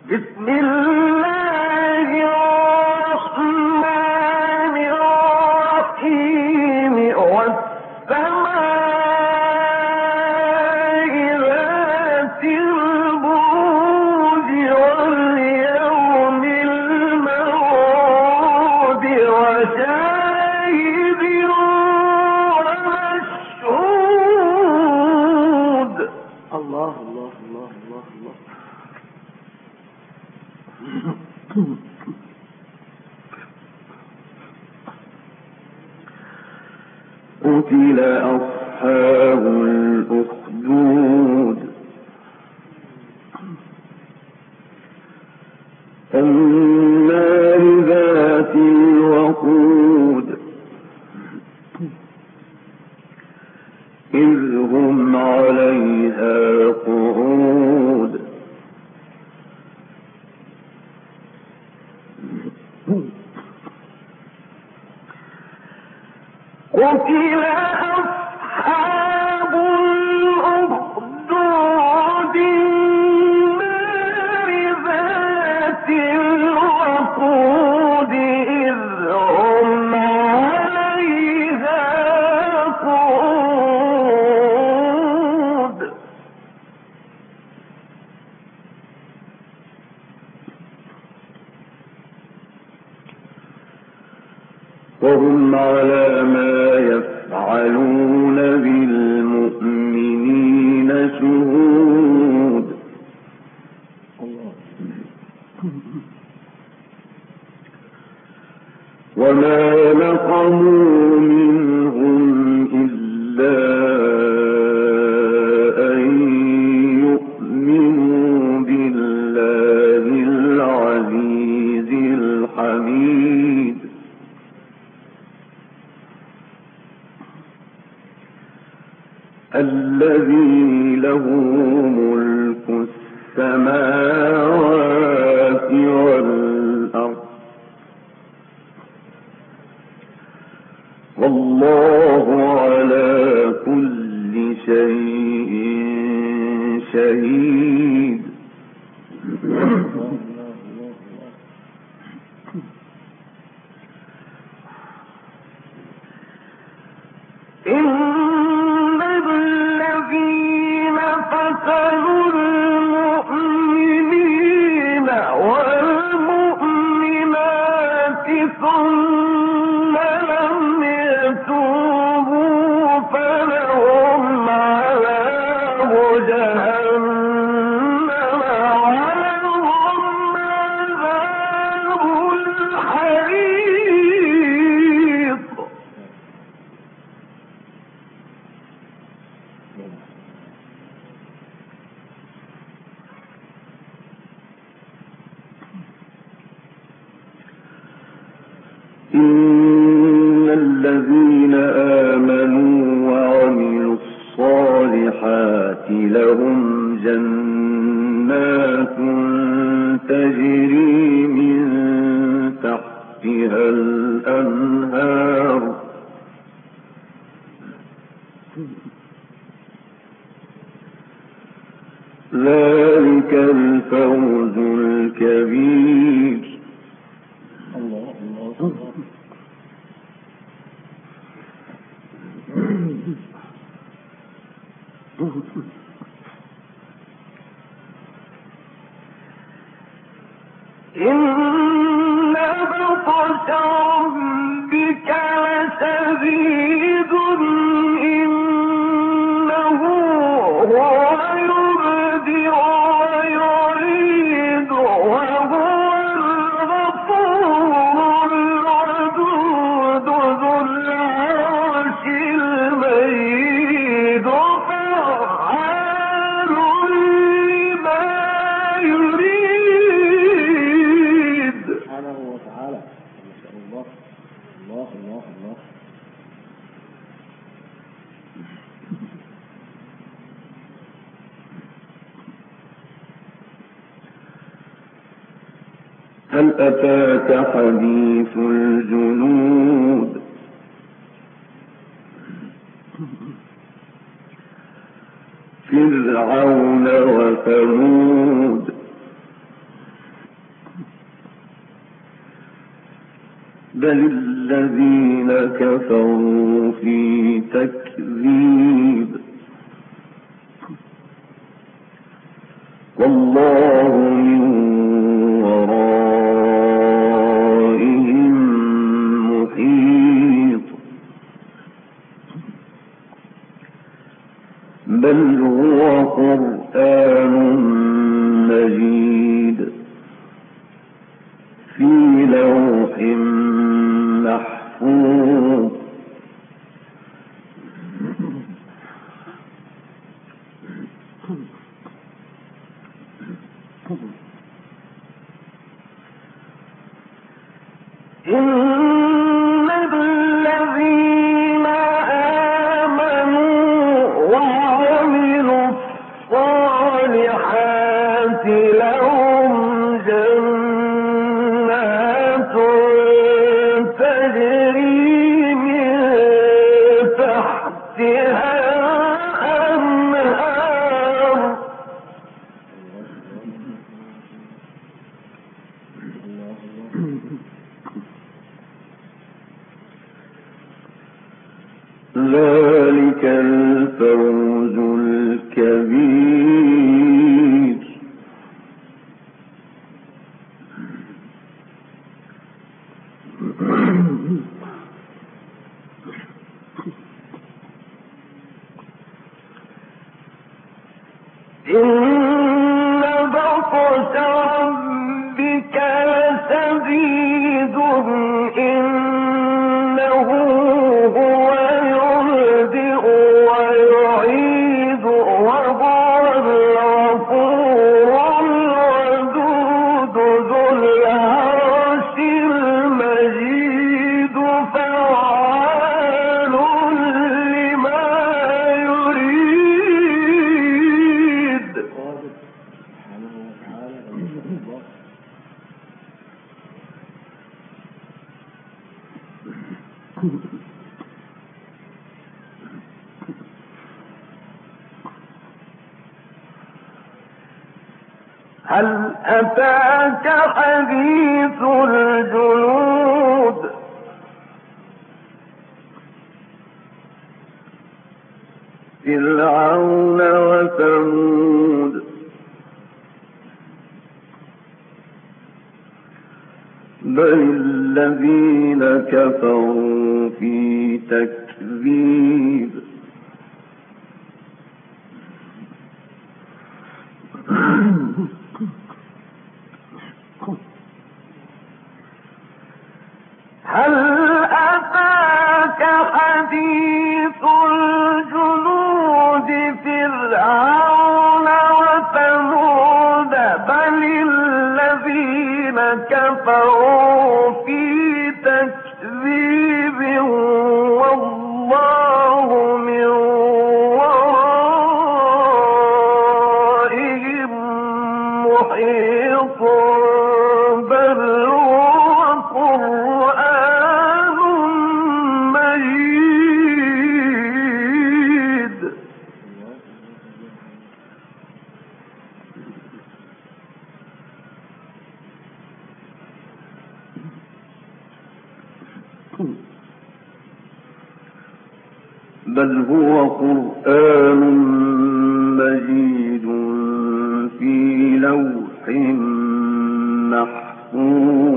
قتل أصحاب الأخدود النار ذات الوقود إذ هم عليها قعود قتل أصحاب الأخدود النار ذات الوقود إذ هم عليها قعود وهم على ما يفعلون بالمؤمنين شهود وما نقموا منهم إلا أن يؤمنوا بالله العزيز الحميد الذي له ملك السماوات والأرض والله على كل شيء شهيد قتلوا المؤمنين والمؤمنات ثم لم يتوبوا فلهم عذاب جهنم ولهم عذاب الحريق إن الذين آمنوا وعملوا الصالحات لهم جنات تجري من تحتها الأنهار ذلك الفوز الكبير الله إن بطش ربك لشديد إنه هو يبدئ ويعيد وهو الغفور الودود ذو العرش المجيد فعال لما يريد سبحانه وتعالى. ما شاء الله الله الله الله. هل أتاك حديث الجنود فرعون وثمود بل الذين كفروا في تكذيب والله من ورائهم محيط بل هو قرآن مجيد في لوح محفوظ إن الذين آمنوا وعملوا الصالحات لهم جنات تجري من تحتها الأنهار ذلك الفوز الكبير إن بطش ربك لشديد إنه هو يبدئ ويعيد وهو الغفور الودود ذو العرش المجيد فعال لما يريد. هل أتاك حديث الجنود فرعون وثمود بل الذين كفروا في تكذيب هل أتاك حديث الجنود فرعون وثمود بل الذين كفروا في تكذيب والله من ورائهم محيط بل هو قرآن مجيد. بل هو قرآن مجيد في لوح محفوظ